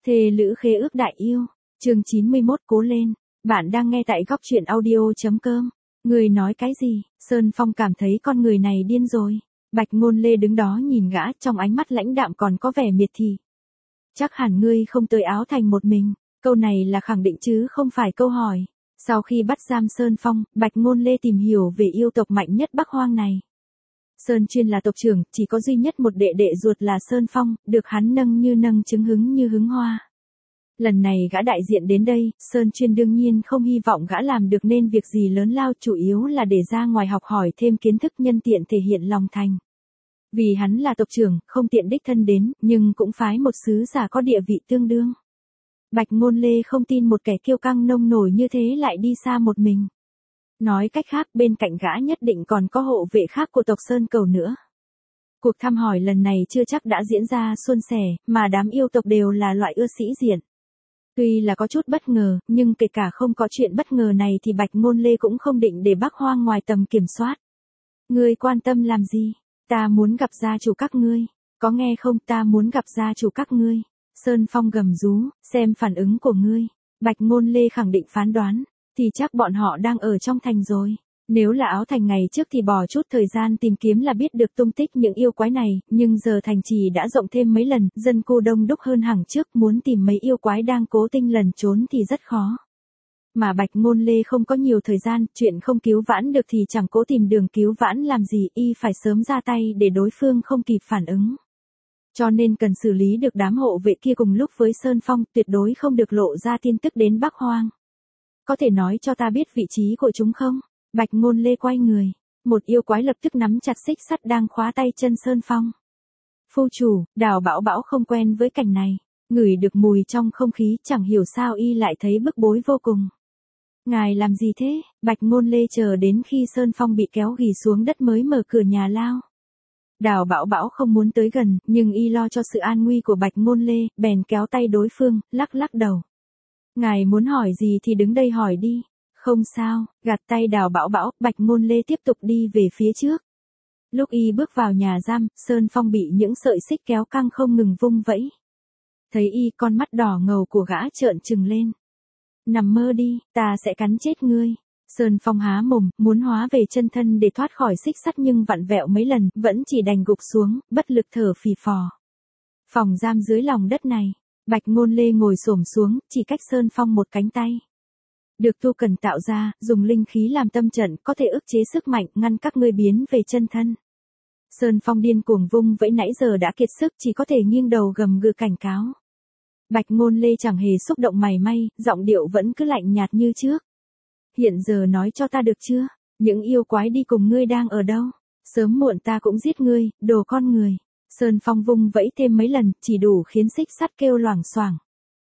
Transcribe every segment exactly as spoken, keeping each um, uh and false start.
Thề lữ khế ước đại yêu, chương chín mươi mốt cố lên, bạn đang nghe tại góc truyện audio.com. Người nói cái gì? Sơn Phong cảm thấy con người này điên rồi. Bạch Ngôn Lê đứng đó nhìn gã, trong ánh mắt lãnh đạm còn có vẻ miệt thị. Chắc hẳn ngươi không tới Áo Thành một mình, câu này là khẳng định chứ không phải câu hỏi. Sau khi bắt giam Sơn Phong, Bạch Ngôn Lê tìm hiểu về yêu tộc mạnh nhất Bắc Hoang này. Sơn Chuyên là tộc trưởng, chỉ có duy nhất một đệ đệ ruột là Sơn Phong, được hắn nâng như nâng trứng hứng như hứng hoa. Lần này gã đại diện đến đây, Sơn Chuyên đương nhiên không hy vọng gã làm được nên việc gì lớn lao, chủ yếu là để ra ngoài học hỏi thêm kiến thức nhân tiện thể hiện lòng thành. Vì hắn là tộc trưởng, không tiện đích thân đến, nhưng cũng phái một sứ giả có địa vị tương đương. Bạch Ngôn Lê không tin một kẻ kiêu căng nông nổi như thế lại đi xa một mình. Nói cách khác, bên cạnh gã nhất định còn có hộ vệ khác của tộc Sơn Cầu nữa. Cuộc thăm hỏi lần này chưa chắc đã diễn ra suôn sẻ, mà đám yêu tộc đều là loại ưa sĩ diện. Tuy là có chút bất ngờ, nhưng kể cả không có chuyện bất ngờ này thì Bạch Ngôn Lê cũng không định để Bắc Hoang ngoài tầm kiểm soát. Ngươi quan tâm làm gì? Ta muốn gặp gia chủ các ngươi. Có nghe không, ta muốn gặp gia chủ các ngươi. Sơn Phong gầm rú, xem phản ứng của ngươi. Bạch Ngôn Lê khẳng định phán đoán, thì chắc bọn họ đang ở trong thành rồi. Nếu là Áo Thành ngày trước thì bỏ chút thời gian tìm kiếm là biết được tung tích những yêu quái này, nhưng giờ thành trì đã rộng thêm mấy lần, dân cư đông đúc hơn hàng trước, muốn tìm mấy yêu quái đang cố tình lẩn trốn thì rất khó. Mà Bạch Ngôn Lê không có nhiều thời gian, chuyện không cứu vãn được thì chẳng cố tìm đường cứu vãn làm gì, y phải sớm ra tay để đối phương không kịp phản ứng. Cho nên cần xử lý được đám hộ vệ kia cùng lúc với Sơn Phong, tuyệt đối không được lộ ra tin tức đến Bắc Hoang. Có thể nói cho ta biết vị trí của chúng không? Bạch Ngôn Lê quay người, một yêu quái lập tức nắm chặt xích sắt đang khóa tay chân Sơn Phong. Phu chủ, Đào Bảo Bảo không quen với cảnh này, ngửi được mùi trong không khí, chẳng hiểu sao y lại thấy bức bối vô cùng. Ngài làm gì thế? Bạch Ngôn Lê chờ đến khi Sơn Phong bị kéo ghì xuống đất mới mở cửa nhà lao. Đào Bảo Bảo không muốn tới gần, nhưng y lo cho sự an nguy của Bạch Ngôn Lê, bèn kéo tay đối phương, lắc lắc đầu. Ngài muốn hỏi gì thì đứng đây hỏi đi. Không sao, gạt tay Đào Bảo Bảo, Bạch Ngôn Lê tiếp tục đi về phía trước. Lúc y bước vào nhà giam, Sơn Phong bị những sợi xích kéo căng không ngừng vung vẫy. Thấy y, con mắt đỏ ngầu của gã trợn trừng lên. Nằm mơ đi, ta sẽ cắn chết ngươi. Sơn Phong há mồm, muốn hóa về chân thân để thoát khỏi xích sắt nhưng vặn vẹo mấy lần, vẫn chỉ đành gục xuống, bất lực thở phì phò. Phòng giam dưới lòng đất này, Bạch Ngôn Lê ngồi xổm xuống, chỉ cách Sơn Phong một cánh tay. Được tu cần tạo ra, dùng linh khí làm tâm trận, có thể ức chế sức mạnh, ngăn các ngươi biến về chân thân. Sơn Phong điên cuồng vung vẫy nãy giờ đã kiệt sức, chỉ có thể nghiêng đầu gầm gừ cảnh cáo. Bạch Ngôn Lê chẳng hề xúc động mảy may, giọng điệu vẫn cứ lạnh nhạt như trước. Hiện giờ nói cho ta được chưa, những yêu quái đi cùng ngươi đang ở đâu? Sớm muộn ta cũng giết ngươi, đồ con người. Sơn Phong vung vẫy thêm mấy lần, chỉ đủ khiến xích sắt kêu loảng xoảng.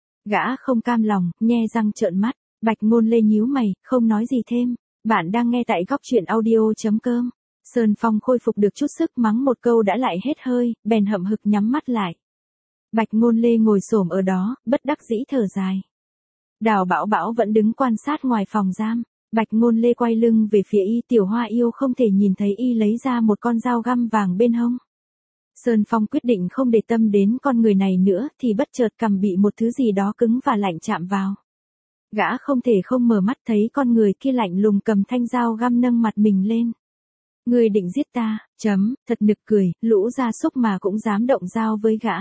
Gã không cam lòng, nhe răng trợn mắt. Bạch Ngôn Lê nhíu mày, không nói gì thêm. Bạn đang nghe tại góc truyện audio.com. Sơn Phong khôi phục được chút sức, mắng một câu đã lại hết hơi, bèn hậm hực nhắm mắt lại. Bạch Ngôn Lê ngồi xổm ở đó, bất đắc dĩ thở dài. Đào Bảo Bảo vẫn đứng quan sát ngoài phòng giam. Bạch Ngôn Lê quay lưng về phía y, Tiểu Hoa yêu không thể nhìn thấy y lấy ra một con dao găm vàng bên hông. Sơn Phong quyết định không để tâm đến con người này nữa thì bất chợt cằm bị một thứ gì đó cứng và lạnh chạm vào. Gã không thể không mở mắt thấy con người kia lạnh lùng cầm thanh dao găm nâng mặt mình lên. Ngươi định giết ta, chấm, thật nực cười, lũ gia súc mà cũng dám động dao với gã.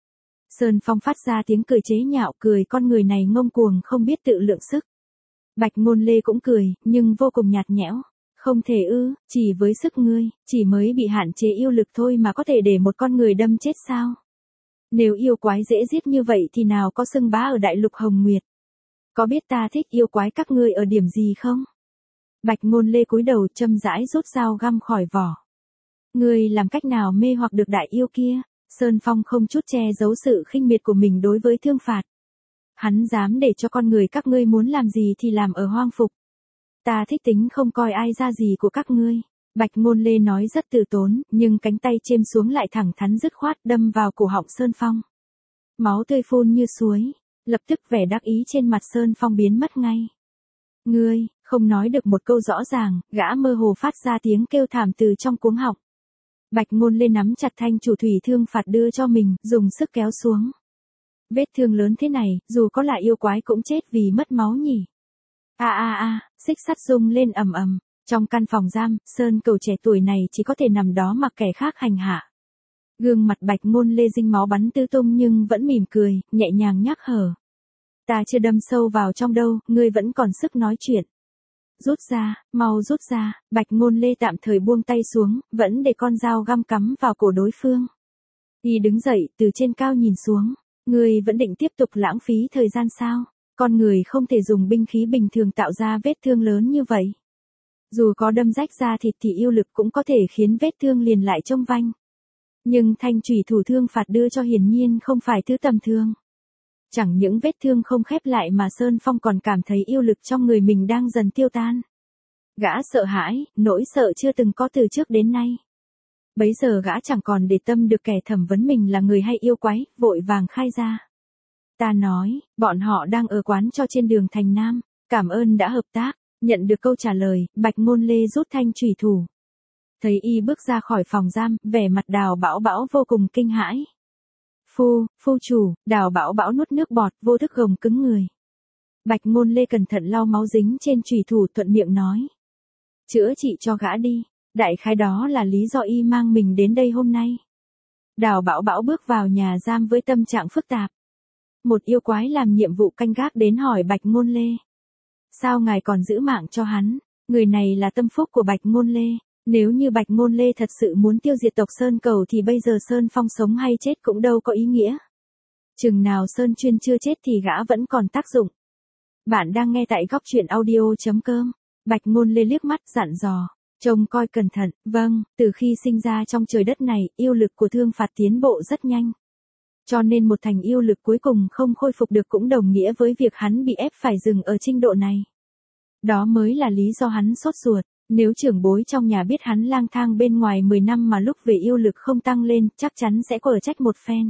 Sơn Phong phát ra tiếng cười chế nhạo, cười con người này ngông cuồng không biết tự lượng sức. Bạch Ngôn Lê cũng cười, nhưng vô cùng nhạt nhẽo. Không thể ư, chỉ với sức ngươi, chỉ mới bị hạn chế yêu lực thôi mà có thể để một con người đâm chết sao? Nếu yêu quái dễ giết như vậy thì nào có xưng bá ở đại lục Hồng Nguyệt? Có biết ta thích yêu quái các ngươi ở điểm gì không? Bạch Ngôn Lê cúi đầu châm rãi rút dao găm khỏi vỏ. Ngươi làm cách nào mê hoặc được đại yêu kia? Sơn Phong không chút che giấu sự khinh miệt của mình đối với thương phạt. Hắn dám để cho con người các ngươi muốn làm gì thì làm ở hoang phục. Ta thích tính không coi ai ra gì của các ngươi. Bạch Ngôn Lê nói rất từ tốn, nhưng cánh tay chêm xuống lại thẳng thắn dứt khoát đâm vào cổ họng Sơn Phong. Máu tươi phun như suối. Lập tức vẻ đắc ý trên mặt Sơn Phong biến mất ngay. Ngươi, không nói được một câu rõ ràng, gã mơ hồ phát ra tiếng kêu thảm từ trong cuống họng. Bạch Ngôn Lê nắm chặt thanh chủ thủy thương phạt đưa cho mình, dùng sức kéo xuống. Vết thương lớn thế này, dù có là yêu quái cũng chết vì mất máu nhỉ. A a a, xích sắt rung lên ầm ầm. Trong căn phòng giam, Sơn Cửu trẻ tuổi này chỉ có thể nằm đó mặc kẻ khác hành hạ. Gương mặt Bạch Ngôn Lê dinh máu bắn tứ tung nhưng vẫn mỉm cười, nhẹ nhàng nhắc hở. Ta chưa đâm sâu vào trong đâu, ngươi vẫn còn sức nói chuyện. Rút ra, mau rút ra, Bạch Ngôn Lê tạm thời buông tay xuống, vẫn để con dao găm cắm vào cổ đối phương. Y đứng dậy, từ trên cao nhìn xuống. Ngươi vẫn định tiếp tục lãng phí thời gian sao? Con người không thể dùng binh khí bình thường tạo ra vết thương lớn như vậy. Dù có đâm rách da thịt thì yêu lực cũng có thể khiến vết thương liền lại trông vanh. Nhưng thanh chủy thủ thương phạt đưa cho hiển nhiên không phải thứ tầm thường. Chẳng những vết thương không khép lại mà Sơn Phong còn cảm thấy yêu lực trong người mình đang dần tiêu tan. Gã sợ hãi, nỗi sợ chưa từng có từ trước đến nay. Bấy giờ gã chẳng còn để tâm được kẻ thẩm vấn mình là người hay yêu quái, vội vàng khai ra. Ta nói, bọn họ đang ở quán cho trên đường thành Nam, cảm ơn đã hợp tác. Nhận được câu trả lời, Bạch Ngôn Lê rút thanh chủy thủ. Thấy y bước ra khỏi phòng giam, vẻ mặt Đào Bảo Bảo vô cùng kinh hãi. Phu, phu chủ, Đào Bảo Bảo nuốt nước bọt, vô thức gồng cứng người. Bạch Ngôn Lê cẩn thận lau máu dính trên chủy thủ, thuận miệng nói. Chữa trị cho gã đi, đại khái đó là lý do y mang mình đến đây hôm nay. Đào Bảo Bảo bước vào nhà giam với tâm trạng phức tạp. Một yêu quái làm nhiệm vụ canh gác đến hỏi Bạch Ngôn Lê. Sao ngài còn giữ mạng cho hắn? Người này là tâm phúc của Bạch Ngôn Lê. Nếu như Bạch Ngôn Lê thật sự muốn tiêu diệt tộc Sơn Cẩu thì bây giờ Sơn Phong sống hay chết cũng đâu có ý nghĩa. Chừng nào Sơn Chuyên chưa chết thì gã vẫn còn tác dụng. Bạn đang nghe tại góc truyện audio chấm com. Bạch Ngôn Lê liếc mắt dặn dò. Trông coi cẩn thận. Vâng, từ khi sinh ra trong trời đất này, yêu lực của thương phạt tiến bộ rất nhanh. Cho nên một thành yêu lực cuối cùng không khôi phục được cũng đồng nghĩa với việc hắn bị ép phải dừng ở trình độ này. Đó mới là lý do hắn sốt ruột. Nếu trưởng bối trong nhà biết hắn lang thang bên ngoài mười năm mà lúc về yêu lực không tăng lên, chắc chắn sẽ quở trách một phen.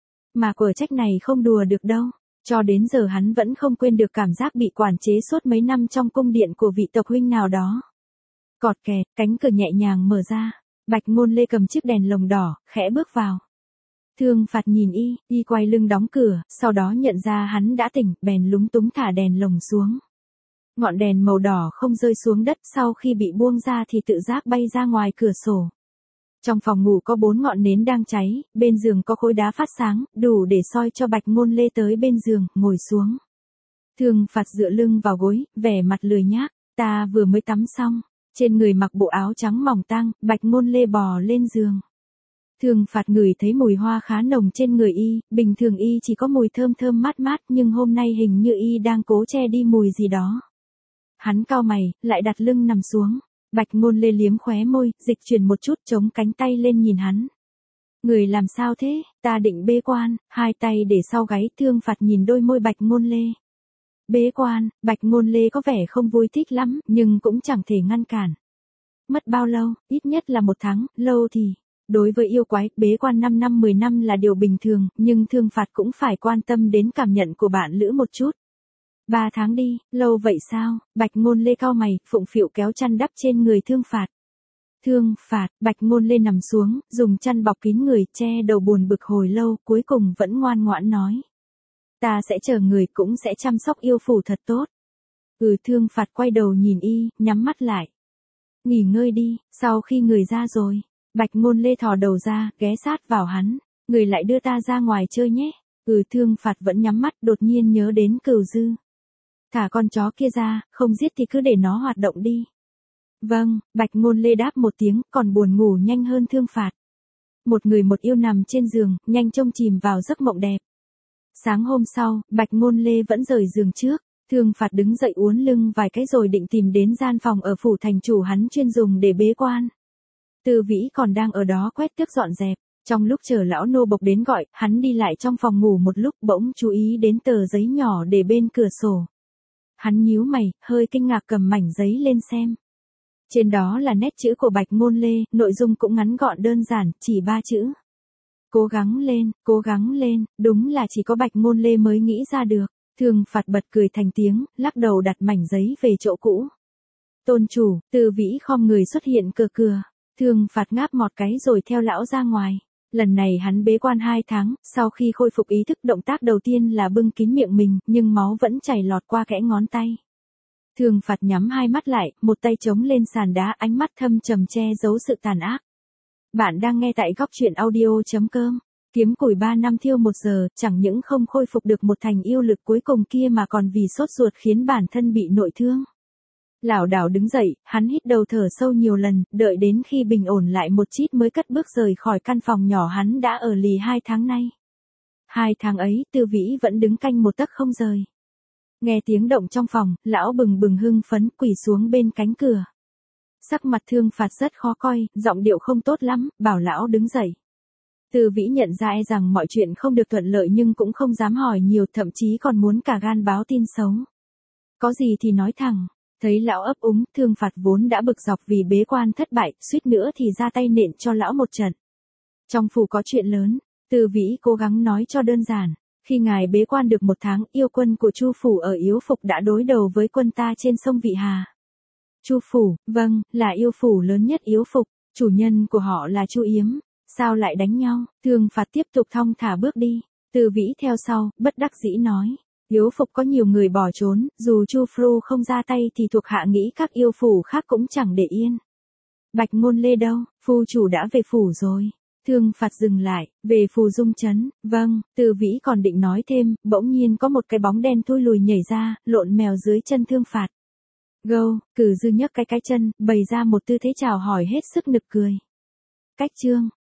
Mà quở trách này không đùa được đâu. Cho đến giờ hắn vẫn không quên được cảm giác bị quản chế suốt mấy năm trong cung điện của vị tộc huynh nào đó. Cọt kẹt, cánh cửa nhẹ nhàng mở ra. Bạch Ngôn Lê cầm chiếc đèn lồng đỏ, khẽ bước vào. Thương phạt nhìn y, y quay lưng đóng cửa, sau đó nhận ra hắn đã tỉnh, bèn lúng túng thả đèn lồng xuống. Ngọn đèn màu đỏ không rơi xuống đất, sau khi bị buông ra thì tự giác bay ra ngoài cửa sổ. Trong phòng ngủ có bốn ngọn nến đang cháy, bên giường có khối đá phát sáng, đủ để soi cho Bạch Ngôn Lê tới bên giường, ngồi xuống. Thương phạt dựa lưng vào gối, vẻ mặt lười nhác, ta vừa mới tắm xong, trên người mặc bộ áo trắng mỏng tang, Bạch Ngôn Lê bò lên giường. Thương phạt ngửi thấy mùi hoa khá nồng trên người y, bình thường y chỉ có mùi thơm thơm mát mát nhưng hôm nay hình như y đang cố che đi mùi gì đó. Hắn cau mày, lại đặt lưng nằm xuống. Bạch Ngôn Lê liếm khóe môi, dịch chuyển một chút chống cánh tay lên nhìn hắn. Người làm sao thế, ta định bế quan, hai tay để sau gáy. Thương phạt nhìn đôi môi Bạch Ngôn Lê. Bế quan, Bạch Ngôn Lê có vẻ không vui thích lắm, nhưng cũng chẳng thể ngăn cản. Mất bao lâu, ít nhất là một tháng, lâu thì... Đối với yêu quái, bế quan năm năm mười năm là điều bình thường, nhưng thương phạt cũng phải quan tâm đến cảm nhận của bạn lữ một chút. Ba tháng đi, lâu vậy sao? Bạch Ngôn Lê cau mày, phụng phịu kéo chăn đắp trên người thương phạt. Thương phạt, Bạch Ngôn Lê nằm xuống, dùng chăn bọc kín người, che đầu buồn bực hồi lâu, cuối cùng vẫn ngoan ngoãn nói. Ta sẽ chờ người, cũng sẽ chăm sóc yêu phủ thật tốt. Ừ. Thương phạt quay đầu nhìn y, nhắm mắt lại. Nghỉ ngơi đi, sau khi người ra rồi. Bạch Ngôn Lê thò đầu ra, ghé sát vào hắn. Người lại đưa ta ra ngoài chơi nhé. Ừ. Thương phạt vẫn nhắm mắt, đột nhiên nhớ đến Cửu Dư. Thả con chó kia ra, không giết thì cứ để nó hoạt động đi. Vâng, Bạch Ngôn Lê đáp một tiếng, còn buồn ngủ nhanh hơn thương phạt. Một người một yêu nằm trên giường, nhanh chông chìm vào giấc mộng đẹp. Sáng hôm sau, Bạch Ngôn Lê vẫn rời giường trước. Thương phạt đứng dậy uốn lưng vài cái rồi định tìm đến gian phòng ở phủ thành chủ hắn chuyên dùng để bế quan. Từ Vĩ còn đang ở đó quét tước dọn dẹp. Trong lúc chờ lão nô bộc đến gọi, hắn đi lại trong phòng ngủ một lúc bỗng chú ý đến tờ giấy nhỏ để bên cửa sổ. Hắn nhíu mày, hơi kinh ngạc cầm mảnh giấy lên xem. Trên đó là nét chữ của Bạch Ngôn Lê, nội dung cũng ngắn gọn đơn giản, chỉ ba chữ. Cố gắng lên, cố gắng lên, đúng là chỉ có Bạch Ngôn Lê mới nghĩ ra được. Thương phạt bật cười thành tiếng, lắc đầu đặt mảnh giấy về chỗ cũ. Tôn chủ, Từ Vĩ khom người xuất hiện cửa cửa. Thương phạt ngáp một cái rồi theo lão ra ngoài. Lần này hắn bế quan hai tháng, sau khi khôi phục ý thức động tác đầu tiên là bưng kín miệng mình, nhưng máu vẫn chảy lọt qua kẽ ngón tay. Thường Phạt nhắm hai mắt lại, một tay chống lên sàn đá, ánh mắt thâm trầm che giấu sự tàn ác. Bạn đang nghe tại góc truyện audio.com. Kiếm củi ba năm thiêu một giờ, chẳng những không khôi phục được một thành yêu lực cuối cùng kia mà còn vì sốt ruột khiến bản thân bị nội thương. Lảo đảo đứng dậy, hắn hít đầu thở sâu nhiều lần, đợi đến khi bình ổn lại một chút mới cất bước rời khỏi căn phòng nhỏ hắn đã ở lì hai tháng nay. Hai tháng ấy, Tư Vĩ vẫn đứng canh một tấc không rời. Nghe tiếng động trong phòng, lão bừng bừng hưng phấn quỳ xuống bên cánh cửa. Sắc mặt Thương Phạt rất khó coi, giọng điệu không tốt lắm, bảo lão đứng dậy. Tư Vĩ nhận ra e rằng mọi chuyện không được thuận lợi nhưng cũng không dám hỏi nhiều, thậm chí còn muốn cả gan báo tin xấu. Có gì thì nói thẳng. Thấy lão ấp úng, Thương Phạt vốn đã bực dọc vì bế quan thất bại, suýt nữa thì ra tay nện cho lão một trận. Trong phủ có chuyện lớn, Tư Vĩ cố gắng nói cho đơn giản. Khi ngài bế quan được một tháng, yêu quân của Chu phủ ở Yếu Phục đã đối đầu với quân ta trên sông Vị Hà. Chu phủ, vâng, là yêu phủ lớn nhất Yếu Phục, chủ nhân của họ là Chu Yếm. Sao lại đánh nhau? Thương Phạt tiếp tục thong thả bước đi. Tư Vĩ theo sau, bất đắc dĩ nói. Yếu Phục có nhiều người bỏ trốn, dù Chu Phu không ra tay thì thuộc hạ nghĩ các yêu phủ khác cũng chẳng để yên. Bạch Ngôn Lê đâu? Phu chủ đã về phủ rồi. Thương Phạt dừng lại, về Phù Dung Trấn, vâng, Tư Vĩ còn định nói thêm, bỗng nhiên có một cái bóng đen thui lùi nhảy ra, lộn mèo dưới chân Thương Phạt. Gâu, Cử Dư nhấc cái cái chân, bày ra một tư thế chào hỏi hết sức nực cười. Cách chương